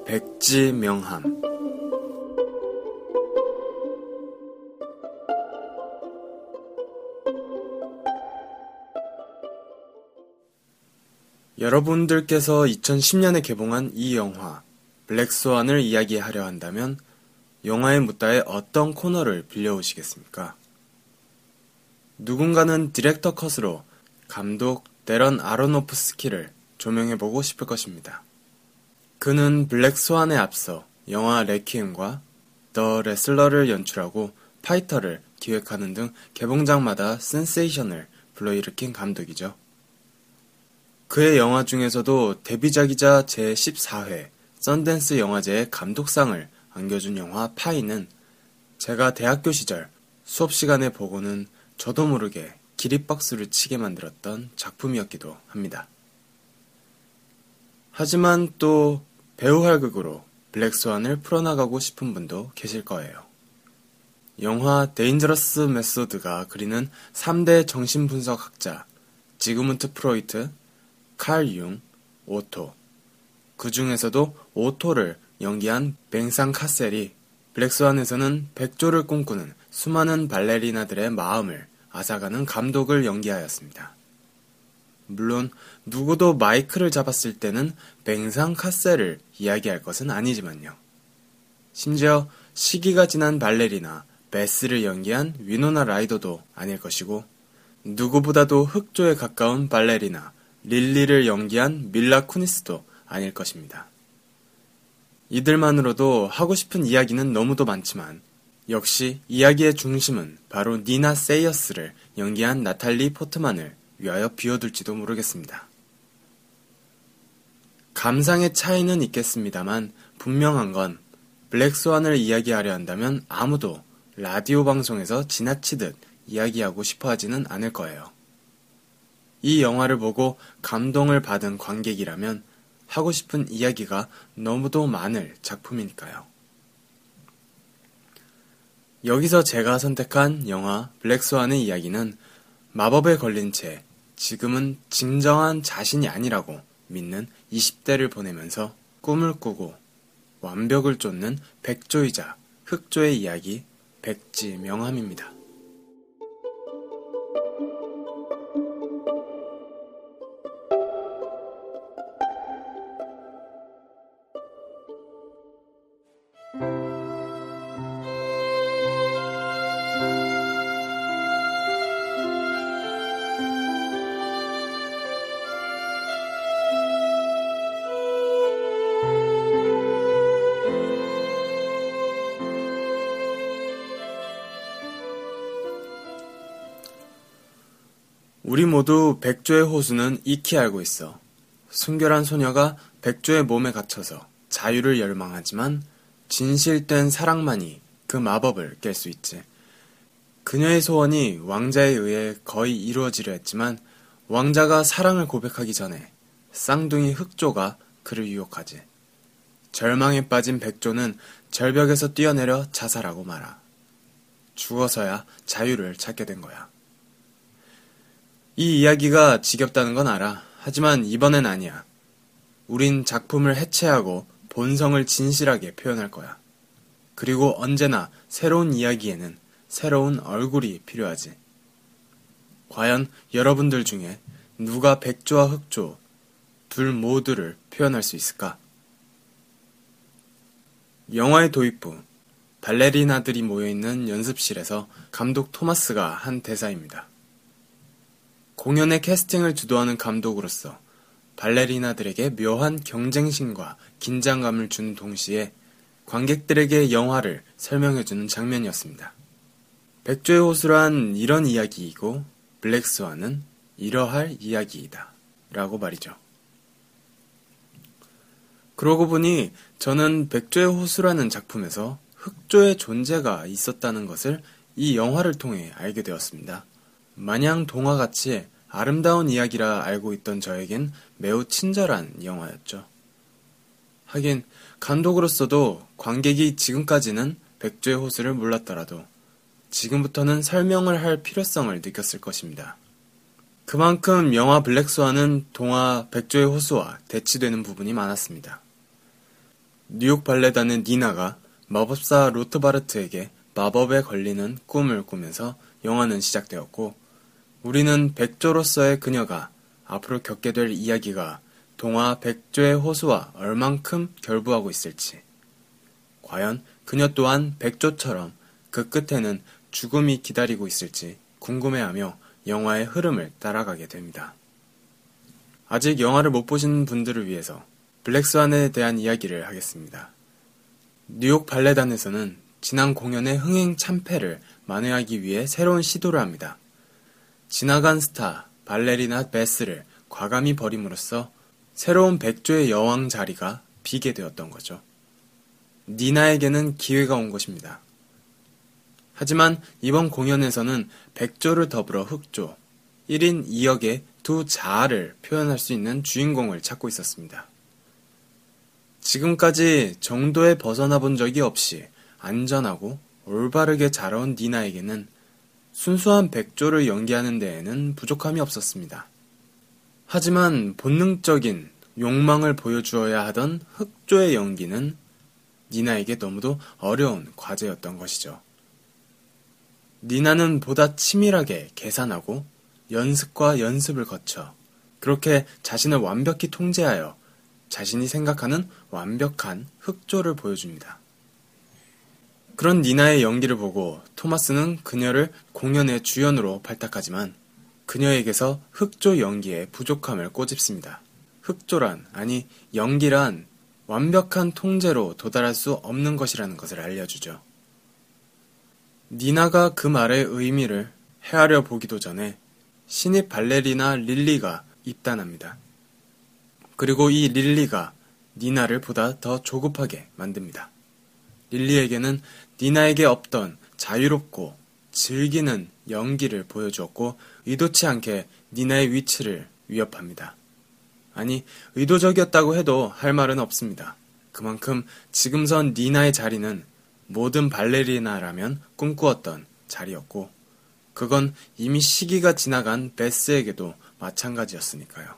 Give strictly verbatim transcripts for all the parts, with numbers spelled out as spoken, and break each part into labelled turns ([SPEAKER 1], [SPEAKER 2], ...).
[SPEAKER 1] 백지명함. 여러분들께서 이천십 년에 개봉한 이 영화 블랙스완을 이야기하려 한다면 영화의 묻다에 어떤 코너를 빌려오시겠습니까? 누군가는 디렉터 컷으로 감독 데런 아로노프스키를 조명해보고 싶을 것입니다. 그는 블랙스완에 앞서 영화 레퀴엠과 더 레슬러를 연출하고 파이터를 기획하는 등 개봉작마다 센세이션을 불러일으킨 감독이죠. 그의 영화 중에서도 데뷔작이자 제십사 회 썬댄스 영화제의 감독상을 안겨준 영화 파이는 제가 대학교 시절 수업 시간에 보고는 저도 모르게 기립박수를 치게 만들었던 작품이었기도 합니다. 하지만 또 배우 활극으로 블랙스완을 풀어나가고 싶은 분도 계실 거예요. 영화 데인저러스 메소드가 그리는 삼 대 정신분석학자 지그문트 프로이트, 칼 융, 오토. 그 중에서도 오토를 연기한 뱅상 카셀이 블랙스완에서는 백조를 꿈꾸는 수많은 발레리나들의 마음을 앗아가는 감독을 연기하였습니다. 물론 누구도 마이크를 잡았을 때는 뱅상 카셀을 이야기할 것은 아니지만요. 심지어 시기가 지난 발레리나 베스를 연기한 위노나 라이더도 아닐 것이고 누구보다도 흑조에 가까운 발레리나 릴리를 연기한 밀라 쿠니스도 아닐 것입니다. 이들만으로도 하고 싶은 이야기는 너무도 많지만 역시 이야기의 중심은 바로 니나 세이어스를 연기한 나탈리 포트만을 위하여 비워둘지도 모르겠습니다. 감상의 차이는 있겠습니다만 분명한 건 블랙스완을 이야기하려 한다면 아무도 라디오 방송에서 지나치듯 이야기하고 싶어 하지는 않을 거예요. 이 영화를 보고 감동을 받은 관객이라면 하고 싶은 이야기가 너무도 많을 작품이니까요. 여기서 제가 선택한 영화 블랙스완의 이야기는 마법에 걸린 채 지금은 진정한 자신이 아니라고 믿는 이십 대를 보내면서 꿈을 꾸고 완벽을 쫓는 백조이자 흑조의 이야기 백지명함입니다. 우리 모두 백조의 호수는 익히 알고 있어. 순결한 소녀가 백조의 몸에 갇혀서 자유를 열망하지만 진실된 사랑만이 그 마법을 깰 수 있지. 그녀의 소원이 왕자에 의해 거의 이루어지려 했지만 왕자가 사랑을 고백하기 전에 쌍둥이 흑조가 그를 유혹하지. 절망에 빠진 백조는 절벽에서 뛰어내려 자살하고 말아. 죽어서야 자유를 찾게 된 거야. 이 이야기가 지겹다는 건 알아. 하지만 이번엔 아니야. 우린 작품을 해체하고 본성을 진실하게 표현할 거야. 그리고 언제나 새로운 이야기에는 새로운 얼굴이 필요하지. 과연 여러분들 중에 누가 백조와 흑조 둘 모두를 표현할 수 있을까? 영화의 도입부, 발레리나들이 모여있는 연습실에서 감독 토마스가 한 대사입니다. 공연의 캐스팅을 주도하는 감독으로서 발레리나들에게 묘한 경쟁심과 긴장감을 주는 동시에 관객들에게 영화를 설명해주는 장면이었습니다. 백조의 호수란 이런 이야기이고 블랙스완은 이러할 이야기이다 라고 말이죠. 그러고 보니 저는 백조의 호수라는 작품에서 흑조의 존재가 있었다는 것을 이 영화를 통해 알게 되었습니다. 마냥 동화같이 아름다운 이야기라 알고 있던 저에겐 매우 친절한 영화였죠. 하긴 감독으로서도 관객이 지금까지는 백조의 호수를 몰랐더라도 지금부터는 설명을 할 필요성을 느꼈을 것입니다. 그만큼 영화 블랙스완은 동화 백조의 호수와 대치되는 부분이 많았습니다. 뉴욕 발레단의 니나가 마법사 로트바르트에게 마법에 걸리는 꿈을 꾸면서 영화는 시작되었고, 우리는 백조로서의 그녀가 앞으로 겪게 될 이야기가 동화 백조의 호수와 얼만큼 결부하고 있을지, 과연 그녀 또한 백조처럼 그 끝에는 죽음이 기다리고 있을지 궁금해하며 영화의 흐름을 따라가게 됩니다. 아직 영화를 못 보신 분들을 위해서 블랙스완에 대한 이야기를 하겠습니다. 뉴욕 발레단에서는 지난 공연의 흥행 참패를 만회하기 위해 새로운 시도를 합니다. 지나간 스타 발레리나 베스를 과감히 버림으로써 새로운 백조의 여왕 자리가 비게 되었던 거죠. 니나에게는 기회가 온 것입니다. 하지만 이번 공연에서는 백조를 더불어 흑조, 일 인 이 역의 두 자아를 표현할 수 있는 주인공을 찾고 있었습니다. 지금까지 정도에 벗어나 본 적이 없이 안전하고 올바르게 자라온 니나에게는 순수한 백조를 연기하는 데에는 부족함이 없었습니다. 하지만 본능적인 욕망을 보여주어야 하던 흑조의 연기는 니나에게 너무도 어려운 과제였던 것이죠. 니나는 보다 치밀하게 계산하고 연습과 연습을 거쳐 그렇게 자신을 완벽히 통제하여 자신이 생각하는 완벽한 흑조를 보여줍니다. 그런 니나의 연기를 보고 토마스는 그녀를 공연의 주연으로 발탁하지만 그녀에게서 흑조 연기의 부족함을 꼬집습니다. 흑조란, 아니 연기란 완벽한 통제로 도달할 수 없는 것이라는 것을 알려주죠. 니나가 그 말의 의미를 헤아려 보기도 전에 신입 발레리나 릴리가 입단합니다. 그리고 이 릴리가 니나를 보다 더 조급하게 만듭니다. 릴리에게는 니나에게 없던 자유롭고 즐기는 연기를 보여주었고 의도치 않게 니나의 위치를 위협합니다. 아니, 의도적이었다고 해도 할 말은 없습니다. 그만큼 지금선 니나의 자리는 모든 발레리나라면 꿈꾸었던 자리였고 그건 이미 시기가 지나간 베스에게도 마찬가지였으니까요.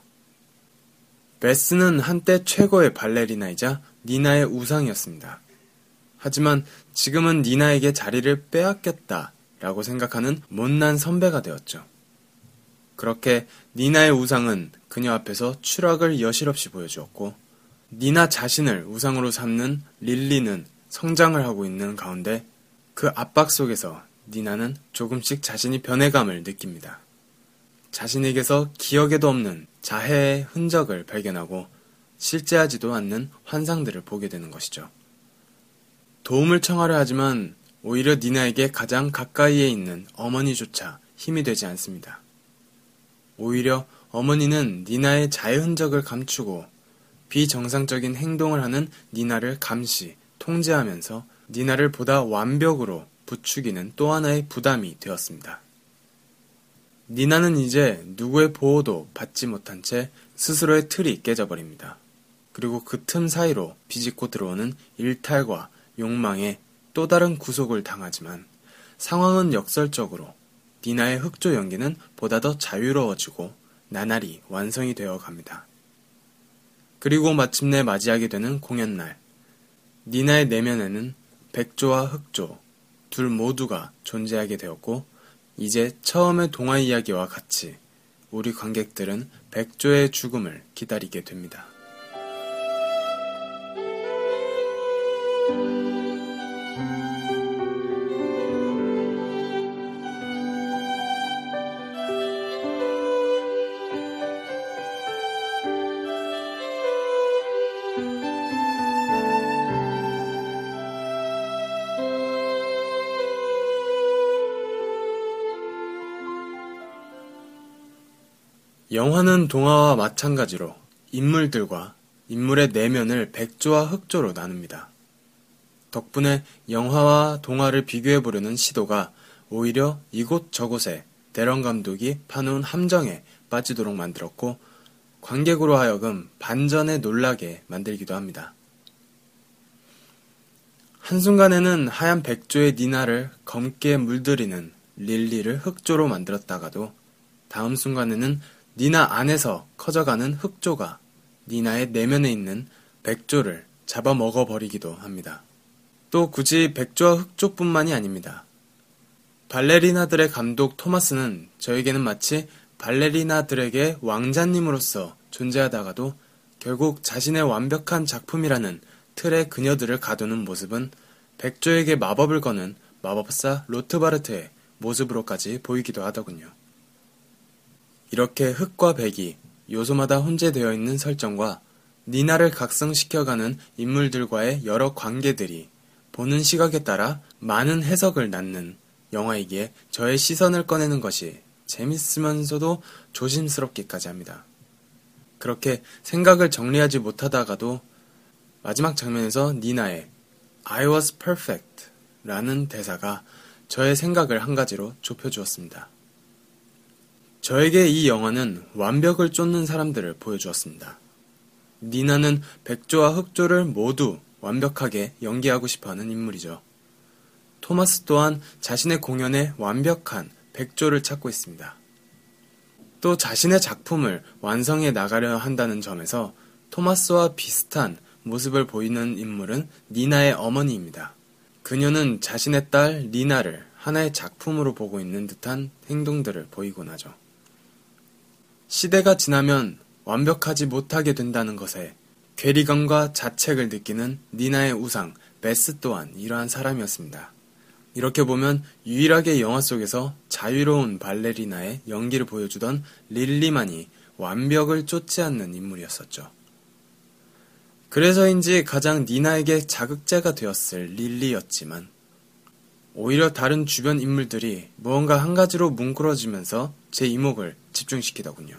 [SPEAKER 1] 베스는 한때 최고의 발레리나이자 니나의 우상이었습니다. 하지만 지금은 니나에게 자리를 빼앗겼다라고 생각하는 못난 선배가 되었죠. 그렇게 니나의 우상은 그녀 앞에서 추락을 여실없이 보여주었고 니나 자신을 우상으로 삼는 릴리는 성장을 하고 있는 가운데 그 압박 속에서 니나는 조금씩 자신이 변해감을 느낍니다. 자신에게서 기억에도 없는 자해의 흔적을 발견하고 실제하지도 않는 환상들을 보게 되는 것이죠. 도움을 청하려 하지만 오히려 니나에게 가장 가까이에 있는 어머니조차 힘이 되지 않습니다. 오히려 어머니는 니나의 자해 흔적을 감추고 비정상적인 행동을 하는 니나를 감시, 통제하면서 니나를 보다 완벽으로 부추기는 또 하나의 부담이 되었습니다. 니나는 이제 누구의 보호도 받지 못한 채 스스로의 틀이 깨져버립니다. 그리고 그 틈 사이로 비집고 들어오는 일탈과 욕망에 또 다른 구속을 당하지만 상황은 역설적으로 니나의 흑조 연기는 보다 더 자유로워지고 나날이 완성이 되어 갑니다. 그리고 마침내 맞이하게 되는 공연날. 니나의 내면에는 백조와 흑조 둘 모두가 존재하게 되었고 이제 처음의 동화 이야기와 같이 우리 관객들은 백조의 죽음을 기다리게 됩니다. 영화는 동화와 마찬가지로 인물들과 인물의 내면을 백조와 흑조로 나눕니다. 덕분에 영화와 동화를 비교해보려는 시도가 오히려 이곳저곳에 데런 감독이 파놓은 함정에 빠지도록 만들었고 관객으로 하여금 반전에 놀라게 만들기도 합니다. 한순간에는 하얀 백조의 니나를 검게 물들이는 릴리를 흑조로 만들었다가도 다음 순간에는 니나 안에서 커져가는 흑조가 니나의 내면에 있는 백조를 잡아먹어버리기도 합니다. 또 굳이 백조와 흑조뿐만이 아닙니다. 발레리나들의 감독 토마스는 저에게는 마치 발레리나들에게 왕자님으로서 존재하다가도 결국 자신의 완벽한 작품이라는 틀에 그녀들을 가두는 모습은 백조에게 마법을 거는 마법사 로트바르트의 모습으로까지 보이기도 하더군요. 이렇게 흑과 백이 요소마다 혼재되어 있는 설정과 니나를 각성시켜가는 인물들과의 여러 관계들이 보는 시각에 따라 많은 해석을 낳는 영화이기에 저의 시선을 꺼내는 것이 재밌으면서도 조심스럽기까지 합니다. 그렇게 생각을 정리하지 못하다가도 마지막 장면에서 니나의 I was perfect 라는 대사가 저의 생각을 한 가지로 좁혀주었습니다. 저에게 이 영화는 완벽을 쫓는 사람들을 보여주었습니다. 니나는 백조와 흑조를 모두 완벽하게 연기하고 싶어하는 인물이죠. 토마스 또한 자신의 공연에 완벽한 백조를 찾고 있습니다. 또 자신의 작품을 완성해 나가려 한다는 점에서 토마스와 비슷한 모습을 보이는 인물은 니나의 어머니입니다. 그녀는 자신의 딸 니나를 하나의 작품으로 보고 있는 듯한 행동들을 보이곤 하죠. 시대가 지나면 완벽하지 못하게 된다는 것에 괴리감과 자책을 느끼는 니나의 우상 베스 또한 이러한 사람이었습니다. 이렇게 보면 유일하게 영화 속에서 자유로운 발레리나의 연기를 보여주던 릴리만이 완벽을 쫓지 않는 인물이었었죠. 그래서인지 가장 니나에게 자극제가 되었을 릴리였지만 오히려 다른 주변 인물들이 무언가 한 가지로 뭉그러지면서 제 이목을 집중시키더군요.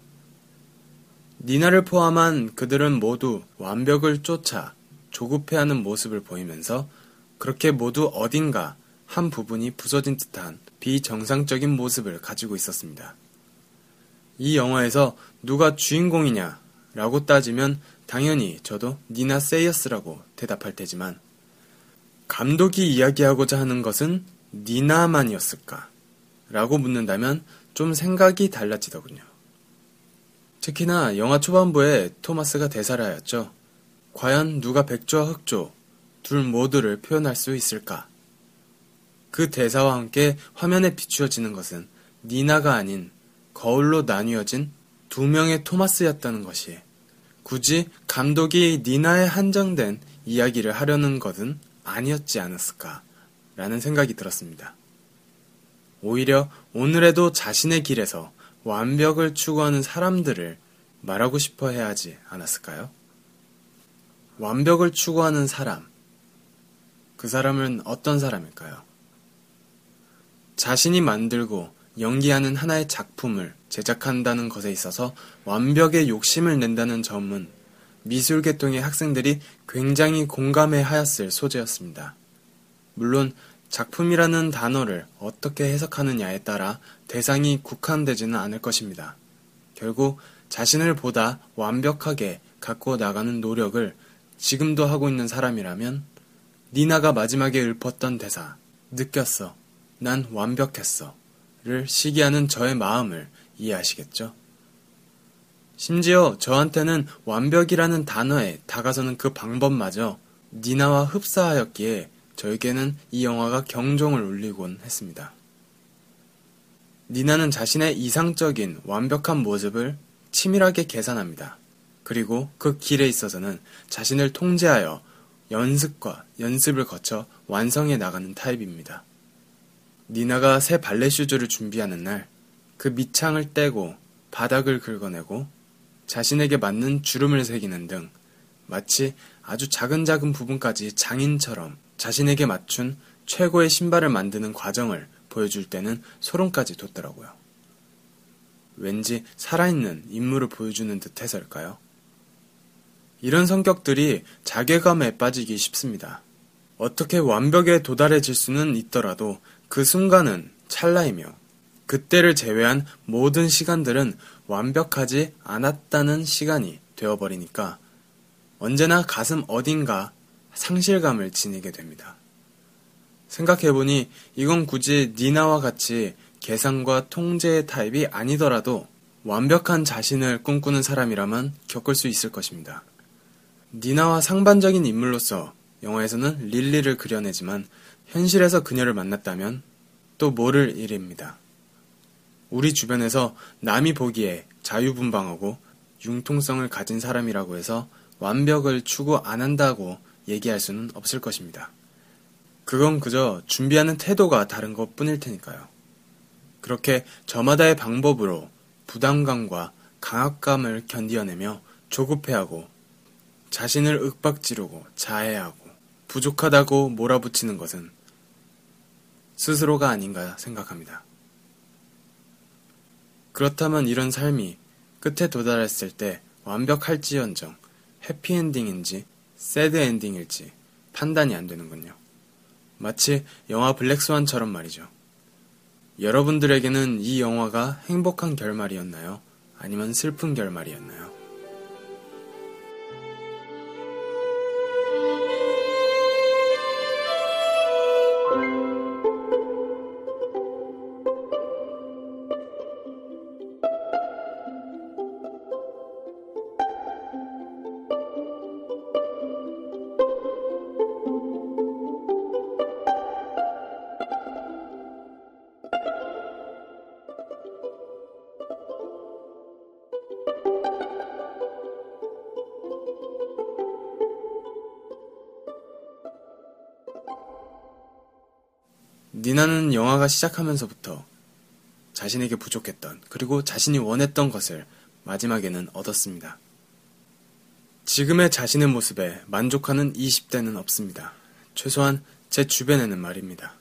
[SPEAKER 1] 니나를 포함한 그들은 모두 완벽을 쫓아 조급해하는 모습을 보이면서 그렇게 모두 어딘가 한 부분이 부서진 듯한 비정상적인 모습을 가지고 있었습니다. 이 영화에서 누가 주인공이냐 라고 따지면 당연히 저도 니나 세이어스라고 대답할 테지만 감독이 이야기하고자 하는 것은 니나만이었을까? 라고 묻는다면 좀 생각이 달라지더군요. 특히나 영화 초반부에 토마스가 대사를 하였죠. 과연 누가 백조와 흑조 둘 모두를 표현할 수 있을까? 그 대사와 함께 화면에 비추어지는 것은 니나가 아닌 거울로 나뉘어진 두 명의 토마스였다는 것이 굳이 감독이 니나에 한정된 이야기를 하려는 것은 아니었지 않았을까 라는 생각이 들었습니다. 오히려 오늘에도 자신의 길에서 완벽을 추구하는 사람들을 말하고 싶어 해야 하지 않았을까요? 완벽을 추구하는 사람, 그 사람은 어떤 사람일까요? 자신이 만들고 연기하는 하나의 작품을 제작한다는 것에 있어서 완벽에 욕심을 낸다는 점은 미술계통의 학생들이 굉장히 공감해 하였을 소재였습니다. 물론 작품이라는 단어를 어떻게 해석하느냐에 따라 대상이 국한되지는 않을 것입니다. 결국 자신을 보다 완벽하게 갖고 나가는 노력을 지금도 하고 있는 사람이라면 니나가 마지막에 읊었던 대사 느꼈어. 난 완벽했어. 를 시기하는 저의 마음을 이해하시겠죠? 심지어 저한테는 완벽이라는 단어에 다가서는 그 방법마저 니나와 흡사하였기에 저에게는 이 영화가 경종을 울리곤 했습니다. 니나는 자신의 이상적인 완벽한 모습을 치밀하게 계산합니다. 그리고 그 길에 있어서는 자신을 통제하여 연습과 연습을 거쳐 완성해 나가는 타입입니다. 니나가 새 발레 슈즈를 준비하는 날, 그 밑창을 떼고 바닥을 긁어내고 자신에게 맞는 주름을 새기는 등 마치 아주 작은 작은 부분까지 장인처럼 자신에게 맞춘 최고의 신발을 만드는 과정을 보여줄 때는 소름까지 돋더라고요. 왠지 살아있는 인물을 보여주는 듯 해서일까요? 이런 성격들이 자괴감에 빠지기 쉽습니다. 어떻게 완벽에 도달해질 수는 있더라도 그 순간은 찰나이며 그때를 제외한 모든 시간들은 완벽하지 않았다는 시간이 되어버리니까 언제나 가슴 어딘가 상실감을 지니게 됩니다. 생각해보니 이건 굳이 니나와 같이 계산과 통제의 타입이 아니더라도 완벽한 자신을 꿈꾸는 사람이라면 겪을 수 있을 것입니다. 니나와 상반적인 인물로서 영화에서는 릴리를 그려내지만 현실에서 그녀를 만났다면 또 모를 일입니다. 우리 주변에서 남이 보기에 자유분방하고 융통성을 가진 사람이라고 해서 완벽을 추구 안 한다고 얘기할 수는 없을 것입니다. 그건 그저 준비하는 태도가 다른 것 뿐일 테니까요. 그렇게 저마다의 방법으로 부담감과 강압감을 견디어내며 조급해하고 자신을 윽박지르고 자해하고 부족하다고 몰아붙이는 것은 스스로가 아닌가 생각합니다. 그렇다면 이런 삶이 끝에 도달했을 때 완벽할지언정 해피엔딩인지 새드엔딩일지 판단이 안 되는군요. 마치 영화 블랙스완처럼 말이죠. 여러분들에게는 이 영화가 행복한 결말이었나요? 아니면 슬픈 결말이었나요? 니나는 영화가 시작하면서부터 자신에게 부족했던 그리고 자신이 원했던 것을 마지막에는 얻었습니다. 지금의 자신의 모습에 만족하는 이십 대는 없습니다. 최소한 제 주변에는 말입니다.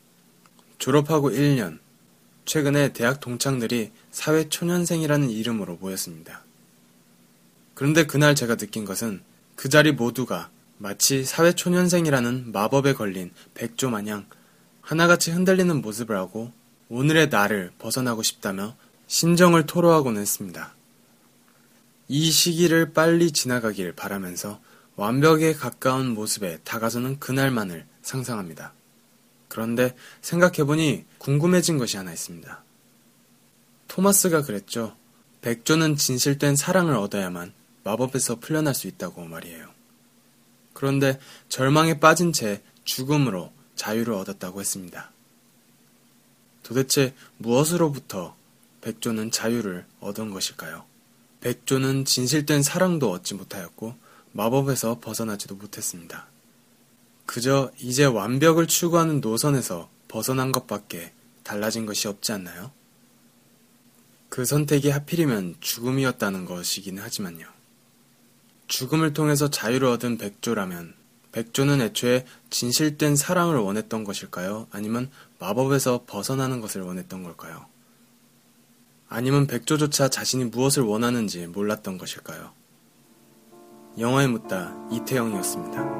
[SPEAKER 1] 졸업하고 일 년, 최근에 대학 동창들이 사회초년생이라는 이름으로 모였습니다. 그런데 그날 제가 느낀 것은 그 자리 모두가 마치 사회초년생이라는 마법에 걸린 백조 마냥 하나같이 흔들리는 모습을 하고 오늘의 나를 벗어나고 싶다며 심정을 토로하곤 했습니다. 이 시기를 빨리 지나가길 바라면서 완벽에 가까운 모습에 다가서는 그날만을 상상합니다. 그런데 생각해보니 궁금해진 것이 하나 있습니다. 토마스가 그랬죠. 백조는 진실된 사랑을 얻어야만 마법에서 풀려날 수 있다고 말이에요. 그런데 절망에 빠진 채 죽음으로 자유를 얻었다고 했습니다. 도대체 무엇으로부터 백조는 자유를 얻은 것일까요? 백조는 진실된 사랑도 얻지 못하였고 마법에서 벗어나지도 못했습니다. 그저 이제 완벽을 추구하는 노선에서 벗어난 것밖에 달라진 것이 없지 않나요? 그 선택이 하필이면 죽음이었다는 것이긴 하지만요. 죽음을 통해서 자유를 얻은 백조라면 백조는 애초에 진실된 사랑을 원했던 것일까요? 아니면 마법에서 벗어나는 것을 원했던 걸까요? 아니면 백조조차 자신이 무엇을 원하는지 몰랐던 것일까요? 영화에 묻다 이태영이었습니다.